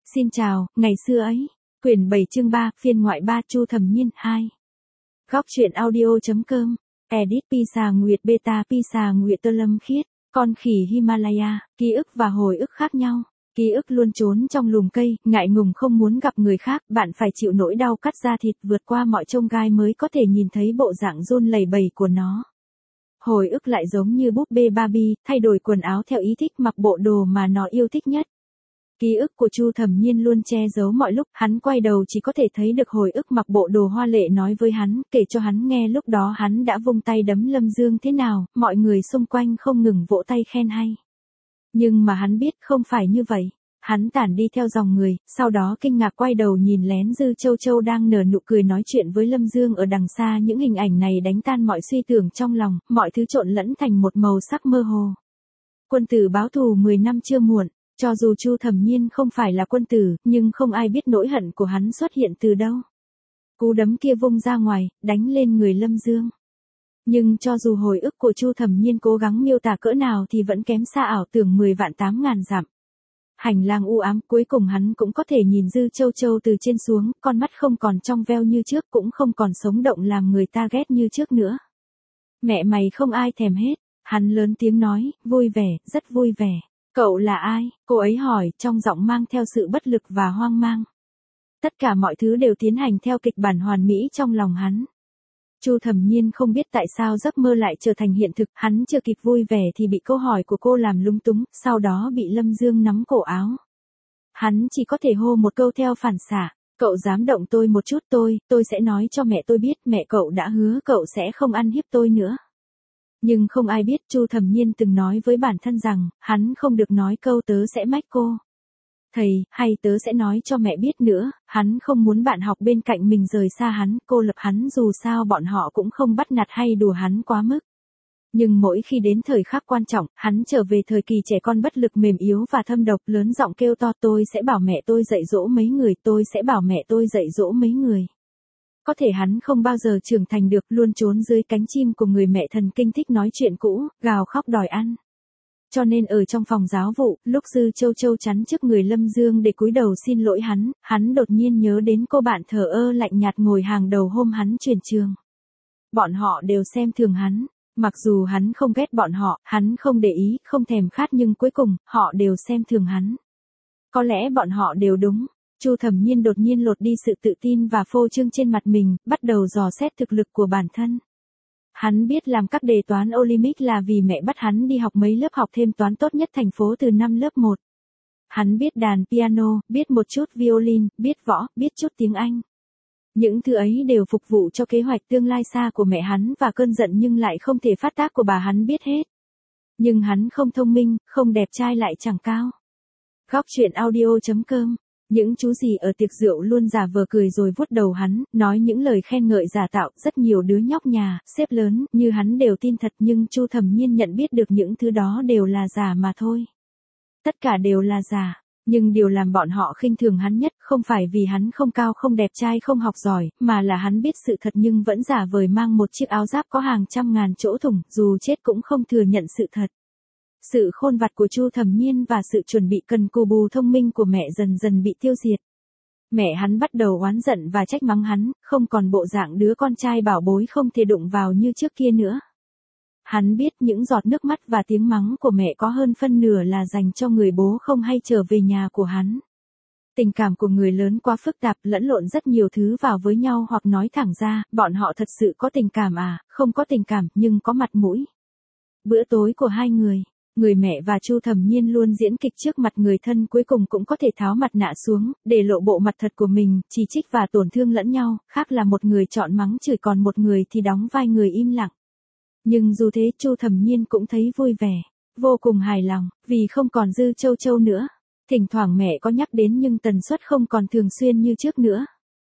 Xin chào, ngày xưa ấy. Quyển 7 chương 3, phiên ngoại 3, Chu Thẩm Nhiên 2. Góc truyện audio.com. Edit Pisa Nguyệt Beta Pisa Nguyệt Tơ Lâm Khiết. Con khỉ Himalaya, ký ức và hồi ức khác nhau. Ký ức luôn trốn trong lùm cây, ngại ngùng không muốn gặp người khác, bạn phải chịu nỗi đau cắt da thịt vượt qua mọi chông gai mới có thể nhìn thấy bộ dạng run lẩy bẩy của nó. Hồi ức lại giống như búp bê Barbie, thay đổi quần áo theo ý thích, mặc bộ đồ mà nó yêu thích nhất. Ký ức của Chu Thẩm Nhiên luôn che giấu mọi lúc, hắn quay đầu chỉ có thể thấy được hồi ức mặc bộ đồ hoa lệ nói với hắn, kể cho hắn nghe lúc đó hắn đã vung tay đấm Lâm Dương thế nào, mọi người xung quanh không ngừng vỗ tay khen hay. Nhưng mà hắn biết không phải như vậy. Hắn tản đi theo dòng người, sau đó kinh ngạc quay đầu nhìn lén Dư Châu Châu đang nở nụ cười nói chuyện với Lâm Dương ở đằng xa. Những hình ảnh này đánh tan mọi suy tưởng trong lòng, mọi thứ trộn lẫn thành một màu sắc mơ hồ. Quân tử báo thù 10 năm chưa muộn. Cho dù Chu Thẩm Nhiên không phải là quân tử, nhưng không ai biết nỗi hận của hắn xuất hiện từ đâu. Cú đấm kia vung ra ngoài, đánh lên người Lâm Dương. Nhưng cho dù hồi ức của Chu Thẩm Nhiên cố gắng miêu tả cỡ nào thì vẫn kém xa ảo tưởng 10 vạn 8 ngàn dặm. Hành lang u ám, cuối cùng hắn cũng có thể nhìn Dư Châu Châu từ trên xuống, con mắt không còn trong veo như trước, cũng không còn sống động làm người ta ghét như trước nữa. Mẹ mày không ai thèm hết, hắn lớn tiếng nói, vui vẻ, rất vui vẻ. Cậu là ai? Cô ấy hỏi, trong giọng mang theo sự bất lực và hoang mang. Tất cả mọi thứ đều tiến hành theo kịch bản hoàn mỹ trong lòng hắn. Chu Thẩm Nhiên không biết tại sao giấc mơ lại trở thành hiện thực, hắn chưa kịp vui vẻ thì bị câu hỏi của cô làm lúng túng, sau đó bị Lâm Dương nắm cổ áo. Hắn chỉ có thể hô một câu theo phản xạ, cậu dám động tôi một chút tôi sẽ nói cho mẹ tôi biết, mẹ cậu đã hứa cậu sẽ không ăn hiếp tôi nữa. Nhưng không ai biết Chu Thẩm Nhiên từng nói với bản thân rằng, hắn không được nói câu tớ sẽ mách cô. Thầy, hay tớ sẽ nói cho mẹ biết nữa, hắn không muốn bạn học bên cạnh mình rời xa hắn, cô lập hắn dù sao bọn họ cũng không bắt nạt hay đùa hắn quá mức. Nhưng mỗi khi đến thời khắc quan trọng, hắn trở về thời kỳ trẻ con bất lực mềm yếu và thâm độc, lớn giọng kêu to tôi sẽ bảo mẹ tôi dạy dỗ mấy người, tôi sẽ bảo mẹ tôi dạy dỗ mấy người. Có thể hắn không bao giờ trưởng thành được, luôn trốn dưới cánh chim của người mẹ thần kinh thích nói chuyện cũ, gào khóc đòi ăn. Cho nên ở trong phòng giáo vụ, lúc Dư Châu Châu chắn trước người Lâm Dương để cúi đầu xin lỗi hắn đột nhiên nhớ đến cô bạn thờ ơ lạnh nhạt ngồi hàng đầu hôm hắn chuyển trường. Bọn họ đều xem thường hắn, mặc dù hắn không ghét bọn họ, hắn không để ý, không thèm khát nhưng cuối cùng, họ đều xem thường hắn. Có lẽ bọn họ đều đúng. Chu Thẩm Nhiên đột nhiên lột đi sự tự tin và phô trương trên mặt mình, bắt đầu dò xét thực lực của bản thân. Hắn biết làm các đề toán Olympic là vì mẹ bắt hắn đi học mấy lớp học thêm toán tốt nhất thành phố từ năm lớp 1. Hắn biết đàn piano, biết một chút violin, biết võ, biết chút tiếng Anh. Những thứ ấy đều phục vụ cho kế hoạch tương lai xa của mẹ hắn và cơn giận nhưng lại không thể phát tác của bà hắn biết hết. Nhưng hắn không thông minh, không đẹp trai lại chẳng cao. Góc truyện audio.com. Những chú gì ở tiệc rượu luôn giả vờ cười rồi vuốt đầu hắn, nói những lời khen ngợi giả tạo, rất nhiều đứa nhóc nhà, sếp lớn, như hắn đều tin thật nhưng Chu Thẩm Nhiên nhận biết được những thứ đó đều là giả mà thôi. Tất cả đều là giả, nhưng điều làm bọn họ khinh thường hắn nhất không phải vì hắn không cao không đẹp trai không học giỏi, mà là hắn biết sự thật nhưng vẫn giả vời mang một chiếc áo giáp có hàng trăm ngàn chỗ thủng, dù chết cũng không thừa nhận sự thật. Sự khôn vặt của Chu Thẩm Nhiên và sự chuẩn bị cần cù bù thông minh của mẹ dần dần bị tiêu diệt. Mẹ hắn bắt đầu oán giận và trách mắng hắn, không còn bộ dạng đứa con trai bảo bối không thể đụng vào như trước kia nữa. Hắn biết những giọt nước mắt và tiếng mắng của mẹ có hơn phân nửa là dành cho người bố không hay trở về nhà của hắn. Tình cảm của người lớn quá phức tạp, lẫn lộn rất nhiều thứ vào với nhau hoặc nói thẳng ra, bọn họ thật sự có tình cảm à, không có tình cảm nhưng có mặt mũi. Bữa tối của hai người mẹ và Chu Thẩm Nhiên luôn diễn kịch trước mặt người thân cuối cùng cũng có thể tháo mặt nạ xuống, để lộ bộ mặt thật của mình, chỉ trích và tổn thương lẫn nhau, khác là một người chọn mắng chửi còn một người thì đóng vai người im lặng. Nhưng dù thế Chu Thẩm Nhiên cũng thấy vui vẻ, vô cùng hài lòng, vì không còn Dư Châu Châu nữa. Thỉnh thoảng mẹ có nhắc đến nhưng tần suất không còn thường xuyên như trước nữa.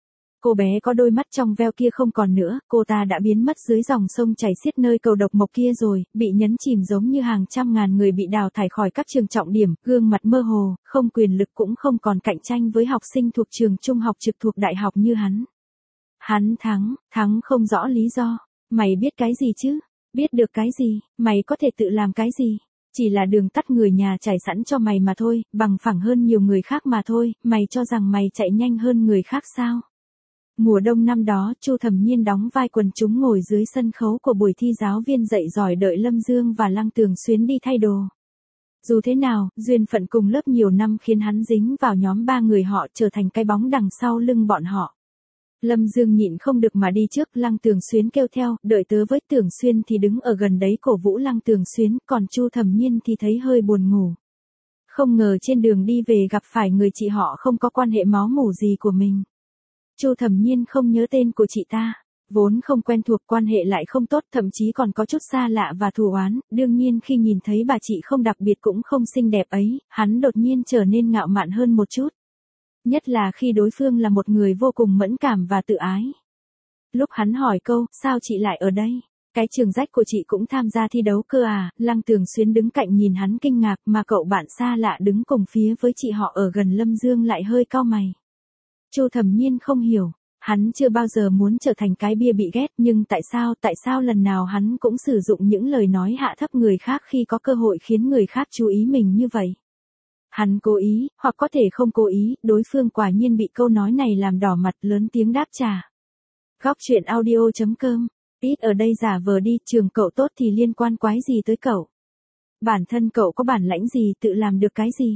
Cô bé có đôi mắt trong veo kia không còn nữa, cô ta đã biến mất dưới dòng sông chảy xiết nơi cầu độc mộc kia rồi, bị nhấn chìm giống như hàng trăm ngàn người bị đào thải khỏi các trường trọng điểm, gương mặt mơ hồ, không quyền lực cũng không còn cạnh tranh với học sinh thuộc trường trung học trực thuộc đại học như hắn. Hắn thắng không rõ lý do. Mày biết cái gì chứ? Biết được cái gì? Mày có thể tự làm cái gì? Chỉ là đường tắt người nhà trải sẵn cho mày mà thôi, bằng phẳng hơn nhiều người khác mà thôi, mày cho rằng mày chạy nhanh hơn người khác sao? Mùa đông năm đó, Chu Thẩm Nhiên đóng vai quần chúng ngồi dưới sân khấu của buổi thi giáo viên dạy giỏi đợi Lâm Dương và Lăng Tường Xuyến đi thay đồ. Dù thế nào, duyên phận cùng lớp nhiều năm khiến hắn dính vào nhóm ba người họ trở thành cái bóng đằng sau lưng bọn họ. Lâm Dương nhịn không được mà đi trước, Lăng Tường Xuyến kêu theo, đợi tớ với Tưởng Xuyên thì đứng ở gần đấy cổ vũ Lăng Tường Xuyến, còn Chu Thẩm Nhiên thì thấy hơi buồn ngủ. Không ngờ trên đường đi về gặp phải người chị họ không có quan hệ máu mủ gì của mình. Chu Thẩm Nhiên không nhớ tên của chị ta, vốn không quen thuộc, quan hệ lại không tốt, thậm chí còn có chút xa lạ và thù oán, đương nhiên khi nhìn thấy bà chị không đặc biệt cũng không xinh đẹp ấy, hắn đột nhiên trở nên ngạo mạn hơn một chút. Nhất là khi đối phương là một người vô cùng mẫn cảm và tự ái. Lúc hắn hỏi câu, sao chị lại ở đây? Cái trường rách của chị cũng tham gia thi đấu cơ à? Lăng Tường Xuyến đứng cạnh nhìn hắn kinh ngạc, mà cậu bạn xa lạ đứng cùng phía với chị họ ở gần Lâm Dương lại hơi cau mày. Chu Thẩm Nhiên không hiểu, hắn chưa bao giờ muốn trở thành cái bia bị ghét, nhưng tại sao lần nào hắn cũng sử dụng những lời nói hạ thấp người khác khi có cơ hội khiến người khác chú ý mình như vậy? Hắn cố ý, hoặc có thể không cố ý, đối phương quả nhiên bị câu nói này làm đỏ mặt, lớn tiếng đáp trả. Góc truyện audio.com, ít ở đây giả vờ đi, trường cậu tốt thì liên quan quái gì tới cậu? Bản thân cậu có bản lãnh gì, tự làm được cái gì?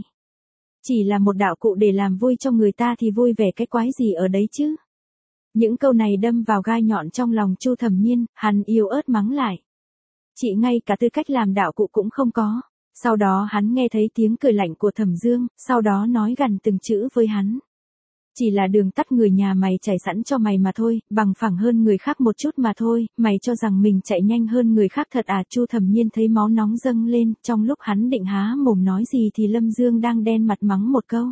Chỉ là một đạo cụ để làm vui cho người ta thì vui vẻ cái quái gì ở đấy chứ? Những câu này đâm vào gai nhọn trong lòng Chu Thẩm Nhiên, hắn yếu ớt mắng lại. Chị ngay cả tư cách làm đạo cụ cũng không có. Sau đó hắn nghe thấy tiếng cười lạnh của Thẩm Dương, sau đó nói gằn từng chữ với hắn. Chỉ là đường tắt người nhà mày trải sẵn cho mày mà thôi, bằng phẳng hơn người khác một chút mà thôi, mày cho rằng mình chạy nhanh hơn người khác thật à? Chu Thẩm Nhiên thấy máu nóng dâng lên, trong lúc hắn định há mồm nói gì thì Lâm Dương đang đen mặt mắng một câu.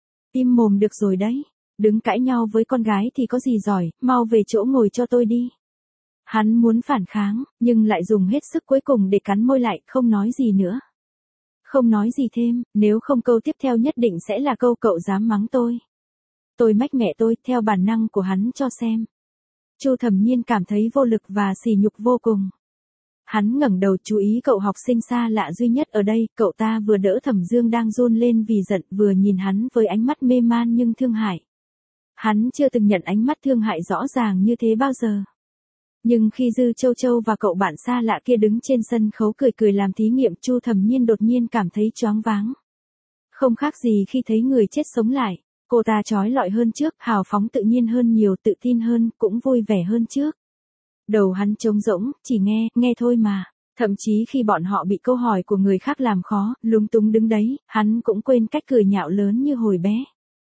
Im mồm được rồi đấy, đứng cãi nhau với con gái thì có gì giỏi, mau về chỗ ngồi cho tôi đi. Hắn muốn phản kháng, nhưng lại dùng hết sức cuối cùng để cắn môi lại, không nói gì nữa. Không nói gì thêm, nếu không câu tiếp theo nhất định sẽ là câu cậu dám mắng tôi. Tôi mách mẹ tôi, theo bản năng của hắn cho xem. Chu Thẩm Nhiên cảm thấy vô lực và sỉ nhục vô cùng. Hắn ngẩng đầu chú ý cậu học sinh xa lạ duy nhất ở đây, cậu ta vừa đỡ Thẩm Dương đang run lên vì giận, vừa nhìn hắn với ánh mắt mê man nhưng thương hại. Hắn chưa từng nhận ánh mắt thương hại rõ ràng như thế bao giờ. Nhưng khi Dư Châu Châu và cậu bạn xa lạ kia đứng trên sân khấu cười cười làm thí nghiệm, Chu Thẩm Nhiên đột nhiên cảm thấy choáng váng. Không khác gì khi thấy người chết sống lại, cô ta chói lọi hơn trước, hào phóng tự nhiên hơn nhiều, tự tin hơn, cũng vui vẻ hơn trước. Đầu hắn trống rỗng, chỉ nghe thôi mà. Thậm chí khi bọn họ bị câu hỏi của người khác làm khó, lúng túng đứng đấy, hắn cũng quên cách cười nhạo lớn như hồi bé.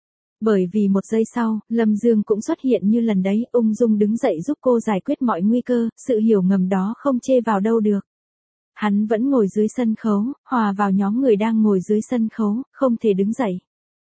Bởi vì một giây sau, Lâm Dương cũng xuất hiện như lần đấy, ung dung đứng dậy giúp cô giải quyết mọi nguy cơ, sự hiểu ngầm đó không chê vào đâu được. Hắn vẫn ngồi dưới sân khấu, hòa vào nhóm người đang ngồi dưới sân khấu, không thể đứng dậy.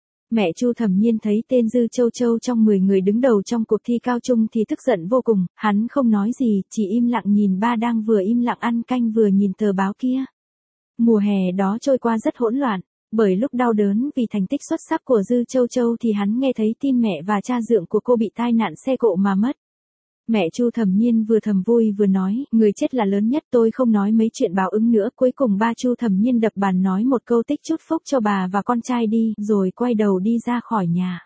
Mẹ Chu Thẩm Nhiên thấy tên Dư Châu Châu trong 10 người đứng đầu trong cuộc thi cao trung thì tức giận vô cùng, hắn không nói gì, chỉ im lặng nhìn ba đang vừa im lặng ăn canh vừa nhìn tờ báo kia. Mùa hè đó trôi qua rất hỗn loạn, bởi lúc đau đớn vì thành tích xuất sắc của Dư Châu Châu thì hắn nghe thấy tin mẹ và cha dượng của cô bị tai nạn xe cộ mà mất. Mẹ Chu Thẩm Nhiên vừa thầm vui vừa nói, người chết là lớn nhất, tôi không nói mấy chuyện báo ứng nữa. Cuối cùng ba Chu Thẩm Nhiên đập bàn nói một câu tích chút phúc cho bà và con trai đi, rồi quay đầu đi ra khỏi nhà.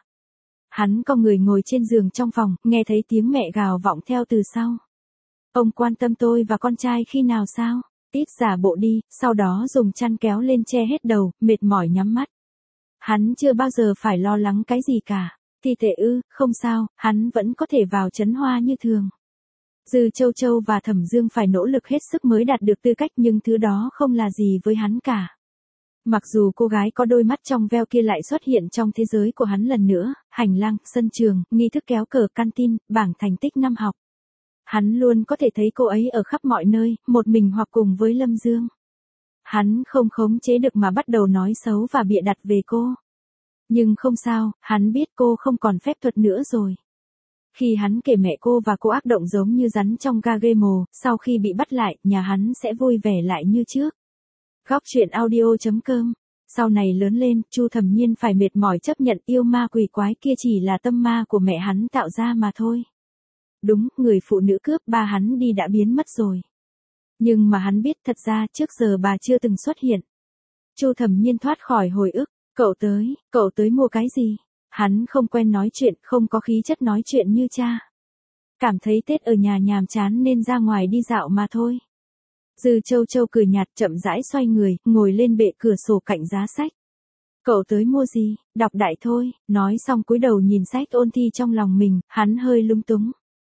Hắn cong người ngồi trên giường trong phòng, nghe thấy tiếng mẹ gào vọng theo từ sau. Ông quan tâm tôi và con trai khi nào sao? Ít giả bộ đi, sau đó dùng chăn kéo lên che hết đầu, mệt mỏi nhắm mắt. Hắn chưa bao giờ phải lo lắng cái gì cả. Thi thể ư, không sao, hắn vẫn có thể vào Trấn Hoa như thường. Dư Châu Châu và Thẩm Dương phải nỗ lực hết sức mới đạt được tư cách, nhưng thứ đó không là gì với hắn cả. Mặc dù cô gái có đôi mắt trong veo kia lại xuất hiện trong thế giới của hắn lần nữa, hành lang, sân trường, nghi thức kéo cờ, canteen, bảng thành tích năm học. Hắn luôn có thể thấy cô ấy ở khắp mọi nơi, một mình hoặc cùng với Lâm Dương. Hắn không khống chế được mà bắt đầu nói xấu và bịa đặt về cô. Nhưng không sao, hắn biết cô không còn phép thuật nữa rồi. Khi hắn kể mẹ cô và cô ác động giống như rắn trong ga game mồ, sau khi bị bắt lại, nhà hắn sẽ vui vẻ lại như trước. Góc truyện audio.com. Sau này lớn lên, Chu Thẩm Nhiên phải mệt mỏi chấp nhận yêu ma quỷ quái kia chỉ là tâm ma của mẹ hắn tạo ra mà thôi. Đúng, người phụ nữ cướp ba hắn đi đã biến mất rồi. Nhưng mà hắn biết thật ra trước giờ bà chưa từng xuất hiện. Chu Thẩm Nhiên thoát khỏi hồi ức, cậu tới mua cái gì? Hắn không quen nói chuyện, không có khí chất nói chuyện như cha. Cảm thấy Tết ở nhà nhàm chán nên ra ngoài đi dạo mà thôi. Dư Châu Châu cười nhạt chậm rãi xoay người, ngồi lên bệ cửa sổ cạnh giá sách. Cậu tới mua gì? Đọc đại thôi, nói xong cúi đầu nhìn sách ôn thi trong lòng mình, hắn hơi lúng túng.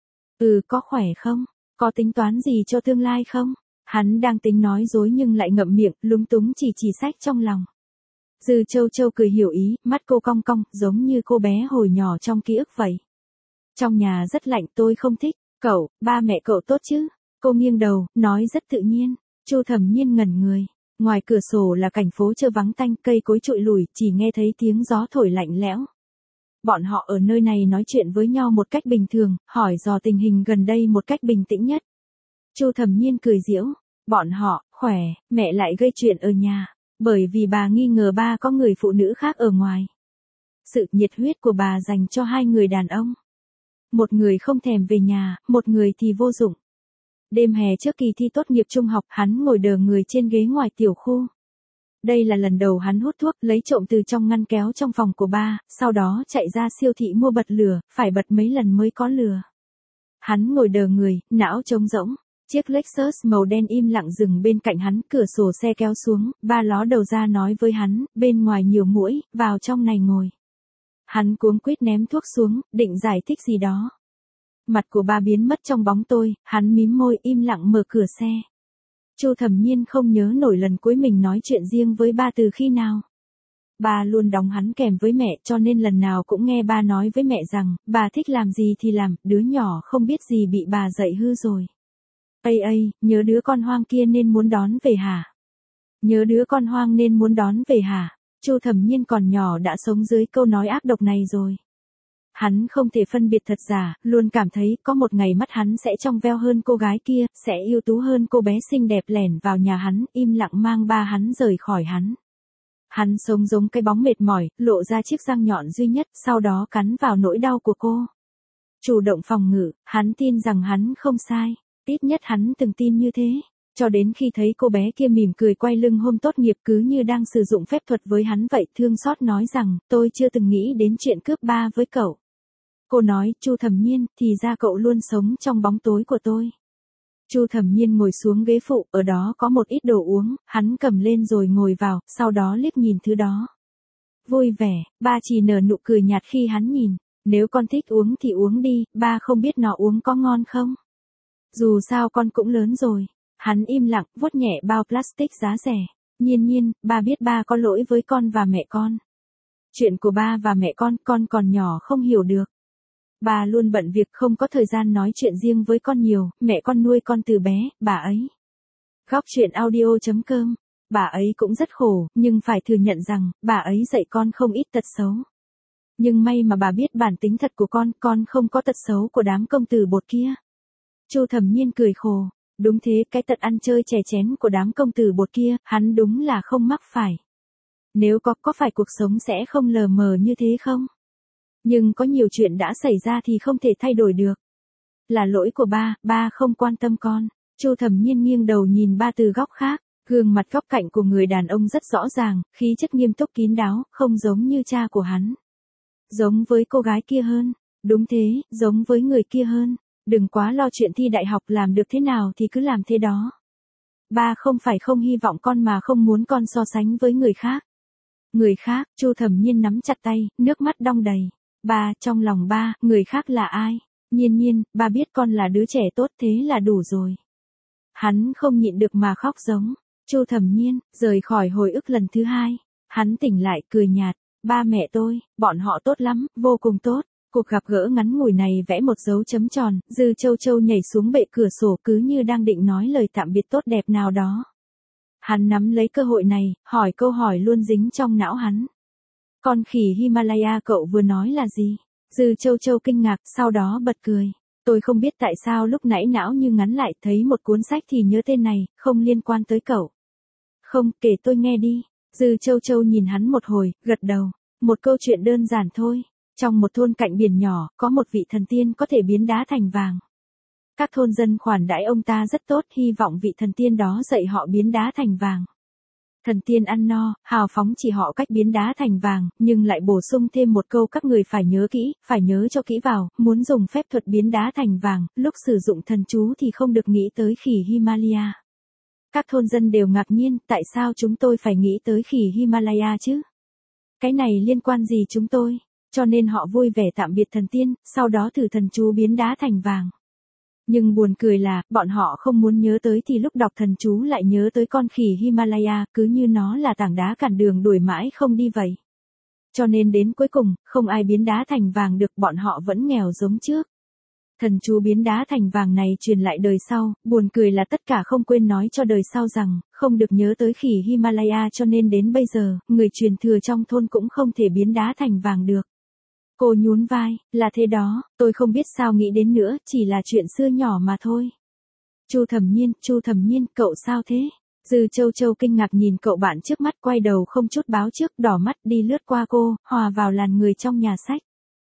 Có khỏe không? Có tính toán gì cho tương lai không? Hắn đang tính nói dối nhưng lại ngậm miệng, lúng túng chỉ sách trong lòng. Dư Châu Châu cười hiểu ý, mắt cô cong cong, giống như cô bé hồi nhỏ trong ký ức vậy. Trong nhà rất lạnh tôi không thích, ba mẹ cậu tốt chứ? Cô nghiêng đầu, nói rất tự nhiên. Chu Thẩm Nhiên ngẩn người. Ngoài cửa sổ là cảnh phố trơ vắng tanh, cây cối trụi lủi, chỉ nghe thấy tiếng gió thổi lạnh lẽo. Bọn họ ở nơi này nói chuyện với nhau một cách bình thường, hỏi dò tình hình gần đây một cách bình tĩnh nhất. Chu Thẩm Nhiên cười giễu, bọn họ, khỏe, mẹ lại gây chuyện ở nhà, bởi vì bà nghi ngờ ba có người phụ nữ khác ở ngoài. Sự nhiệt huyết của bà dành cho hai người đàn ông. Một người không thèm về nhà, một người thì vô dụng. Đêm hè trước kỳ thi tốt nghiệp trung học, hắn ngồi đờ người trên ghế ngoài tiểu khu. Đây là lần đầu hắn hút thuốc, lấy trộm từ trong ngăn kéo trong phòng của ba, sau đó chạy ra siêu thị mua bật lửa, phải bật mấy lần mới có lửa. Hắn ngồi đờ người, não trống rỗng. Chiếc Lexus màu đen im lặng dừng bên cạnh hắn, cửa sổ xe kéo xuống, ba ló đầu ra nói với hắn, bên ngoài nhiều muỗi, vào trong này ngồi. Hắn cuống quýt ném thuốc xuống, định giải thích gì đó. Mặt của ba biến mất trong bóng tối, hắn mím môi im lặng mở cửa xe. Chu Thẩm Nhiên không nhớ nổi lần cuối mình nói chuyện riêng với ba từ khi nào. Ba luôn đóng hắn kèm với mẹ cho nên lần nào cũng nghe ba nói với mẹ rằng, bà thích làm gì thì làm, đứa nhỏ không biết gì bị bà dạy hư rồi. Nhớ đứa con hoang kia nên muốn đón về hả? Nhớ đứa con hoang nên muốn đón về hả? Chu Thẩm Nhiên còn nhỏ đã sống dưới câu nói ác độc này rồi. Hắn không thể phân biệt thật giả, luôn cảm thấy có một ngày mắt hắn sẽ trong veo hơn cô gái kia, sẽ ưu tú hơn cô bé xinh đẹp lẻn vào nhà hắn, im lặng mang ba hắn rời khỏi hắn. Hắn sống giống cái bóng mệt mỏi, lộ ra chiếc răng nhọn duy nhất, sau đó cắn vào nỗi đau của cô. Chủ động phòng ngự, hắn tin rằng hắn không sai, ít nhất hắn từng tin như thế. Cho đến khi thấy cô bé kia mỉm cười quay lưng hôm tốt nghiệp cứ như đang sử dụng phép thuật với hắn vậy, thương xót nói rằng, tôi chưa từng nghĩ đến chuyện cướp ba với cậu. Cô nói, Chu Thẩm Nhiên, thì ra cậu luôn sống trong bóng tối của tôi. Chu Thẩm Nhiên ngồi xuống ghế phụ, ở đó có một ít đồ uống, hắn cầm lên rồi ngồi vào, sau đó liếc nhìn thứ đó. Vui vẻ, ba chỉ nở nụ cười nhạt khi hắn nhìn, nếu con thích uống thì uống đi, ba không biết nó uống có ngon không. Dù sao con cũng lớn rồi. Hắn im lặng, vuốt nhẹ bao plastic giá rẻ. Nhiên, ba biết ba có lỗi với con và mẹ con. Chuyện của ba và mẹ con còn nhỏ không hiểu được. Ba luôn bận việc không có thời gian nói chuyện riêng với con nhiều, mẹ con nuôi con từ bé, bà ấy. Góc truyện audio.com. Bà ấy cũng rất khổ, nhưng phải thừa nhận rằng, bà ấy dạy con không ít tật xấu. Nhưng may mà bà biết bản tính thật của con không có tật xấu của đám công tử bột kia. Chu Thẩm Nhiên cười khổ. Đúng thế, cái tật ăn chơi chè chén của đám công tử bột kia, hắn đúng là không mắc phải. Nếu có phải cuộc sống sẽ không lờ mờ như thế không? Nhưng có nhiều chuyện đã xảy ra thì không thể thay đổi được. Là lỗi của ba không quan tâm con. Chu Thẩm Nhiên nghiêng đầu nhìn ba từ góc khác, gương mặt góc cạnh của người đàn ông rất rõ ràng, khí chất nghiêm túc kín đáo, không giống như cha của hắn. Giống với cô gái kia hơn. Đúng thế, giống với người kia hơn. Đừng quá lo chuyện thi đại học, làm được thế nào thì cứ làm thế đó. Ba không phải không hy vọng con mà không muốn con so sánh với người khác. Người khác, Chu Thẩm Nhiên nắm chặt tay, nước mắt đong đầy. Ba, trong lòng ba, người khác là ai? Nhiên, ba biết con là đứa trẻ tốt thế là đủ rồi. Hắn không nhịn được mà khóc giống. Chu Thẩm Nhiên, rời khỏi hồi ức lần thứ hai. Hắn tỉnh lại, cười nhạt. Ba mẹ tôi, bọn họ tốt lắm, vô cùng tốt. Cuộc gặp gỡ ngắn ngủi này vẽ một dấu chấm tròn, Dư Châu Châu nhảy xuống bệ cửa sổ cứ như đang định nói lời tạm biệt tốt đẹp nào đó. Hắn nắm lấy cơ hội này, hỏi câu hỏi luôn dính trong não hắn. Con khỉ Himalaya cậu vừa nói là gì? Dư Châu Châu kinh ngạc, sau đó bật cười. Tôi không biết tại sao lúc nãy não như ngắn lại, thấy một cuốn sách thì nhớ tên này, không liên quan tới cậu. Không, kể tôi nghe đi. Dư Châu Châu nhìn hắn một hồi, gật đầu. Một câu chuyện đơn giản thôi. Trong một thôn cạnh biển nhỏ, có một vị thần tiên có thể biến đá thành vàng. Các thôn dân khoản đãi ông ta rất tốt, hy vọng vị thần tiên đó dạy họ biến đá thành vàng. Thần tiên ăn no, hào phóng chỉ họ cách biến đá thành vàng, nhưng lại bổ sung thêm một câu các người phải nhớ kỹ, phải nhớ cho kỹ vào, muốn dùng phép thuật biến đá thành vàng, lúc sử dụng thần chú thì không được nghĩ tới khỉ Himalaya. Các thôn dân đều ngạc nhiên, tại sao chúng tôi phải nghĩ tới khỉ Himalaya chứ? Cái này liên quan gì chúng tôi? Cho nên họ vui vẻ tạm biệt thần tiên, sau đó thử thần chú biến đá thành vàng. Nhưng buồn cười là, bọn họ không muốn nhớ tới thì lúc đọc thần chú lại nhớ tới con khỉ Himalaya, cứ như nó là tảng đá cản đường đuổi mãi không đi vậy. Cho nên đến cuối cùng, không ai biến đá thành vàng được, bọn họ vẫn nghèo giống trước. Thần chú biến đá thành vàng này truyền lại đời sau, buồn cười là tất cả không quên nói cho đời sau rằng, không được nhớ tới khỉ Himalaya, cho nên đến bây giờ, người truyền thừa trong thôn cũng không thể biến đá thành vàng được. Cô nhún vai, là thế đó, tôi không biết sao nghĩ đến nữa, chỉ là chuyện xưa nhỏ mà thôi. Chu Thẩm Nhiên, cậu sao thế? Dư Châu Châu kinh ngạc nhìn cậu bạn trước mắt, quay đầu không chút báo trước, đỏ mắt đi lướt qua cô, hòa vào làn người trong nhà sách.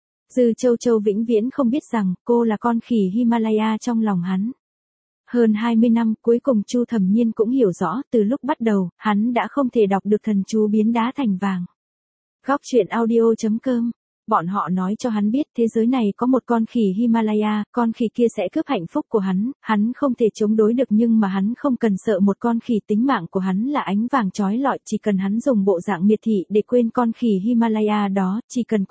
Dư Châu Châu vĩnh viễn không biết rằng, cô là con khỉ Himalaya trong lòng hắn. Hơn 20 năm, cuối cùng Chu Thẩm Nhiên cũng hiểu rõ, từ lúc bắt đầu, hắn đã không thể đọc được thần chú biến đá thành vàng. Góc truyện audio.com. Bọn họ nói cho hắn biết thế giới này có một con khỉ Himalaya, con khỉ kia sẽ cướp hạnh phúc của hắn không thể chống đối được, nhưng mà hắn không cần sợ một con khỉ, tính mạng của hắn là ánh vàng chói lọi, chỉ cần hắn dùng bộ dạng miệt thị để quên con khỉ Himalaya đó, chỉ cần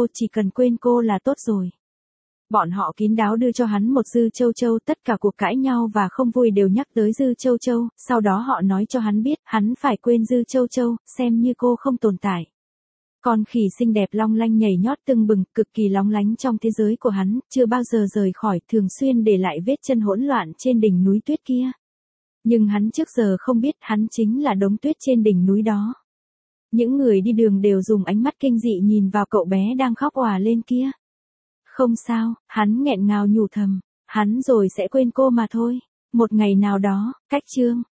quên cô là tốt rồi. Bọn họ kín đáo đưa cho hắn một Dư Châu Châu, tất cả cuộc cãi nhau và không vui đều nhắc tới Dư Châu Châu, sau đó họ nói cho hắn biết, hắn phải quên Dư Châu Châu, xem như cô không tồn tại. Con khỉ xinh đẹp long lanh nhảy nhót tưng bừng, cực kỳ lóng lánh trong thế giới của hắn, chưa bao giờ rời khỏi, thường xuyên để lại vết chân hỗn loạn trên đỉnh núi tuyết kia. Nhưng hắn trước giờ không biết hắn chính là đống tuyết trên đỉnh núi đó. Những người đi đường đều dùng ánh mắt kinh dị nhìn vào cậu bé đang khóc òa lên kia. Không sao, hắn nghẹn ngào nhủ thầm, hắn rồi sẽ quên cô mà thôi. Một ngày nào đó, cách chương.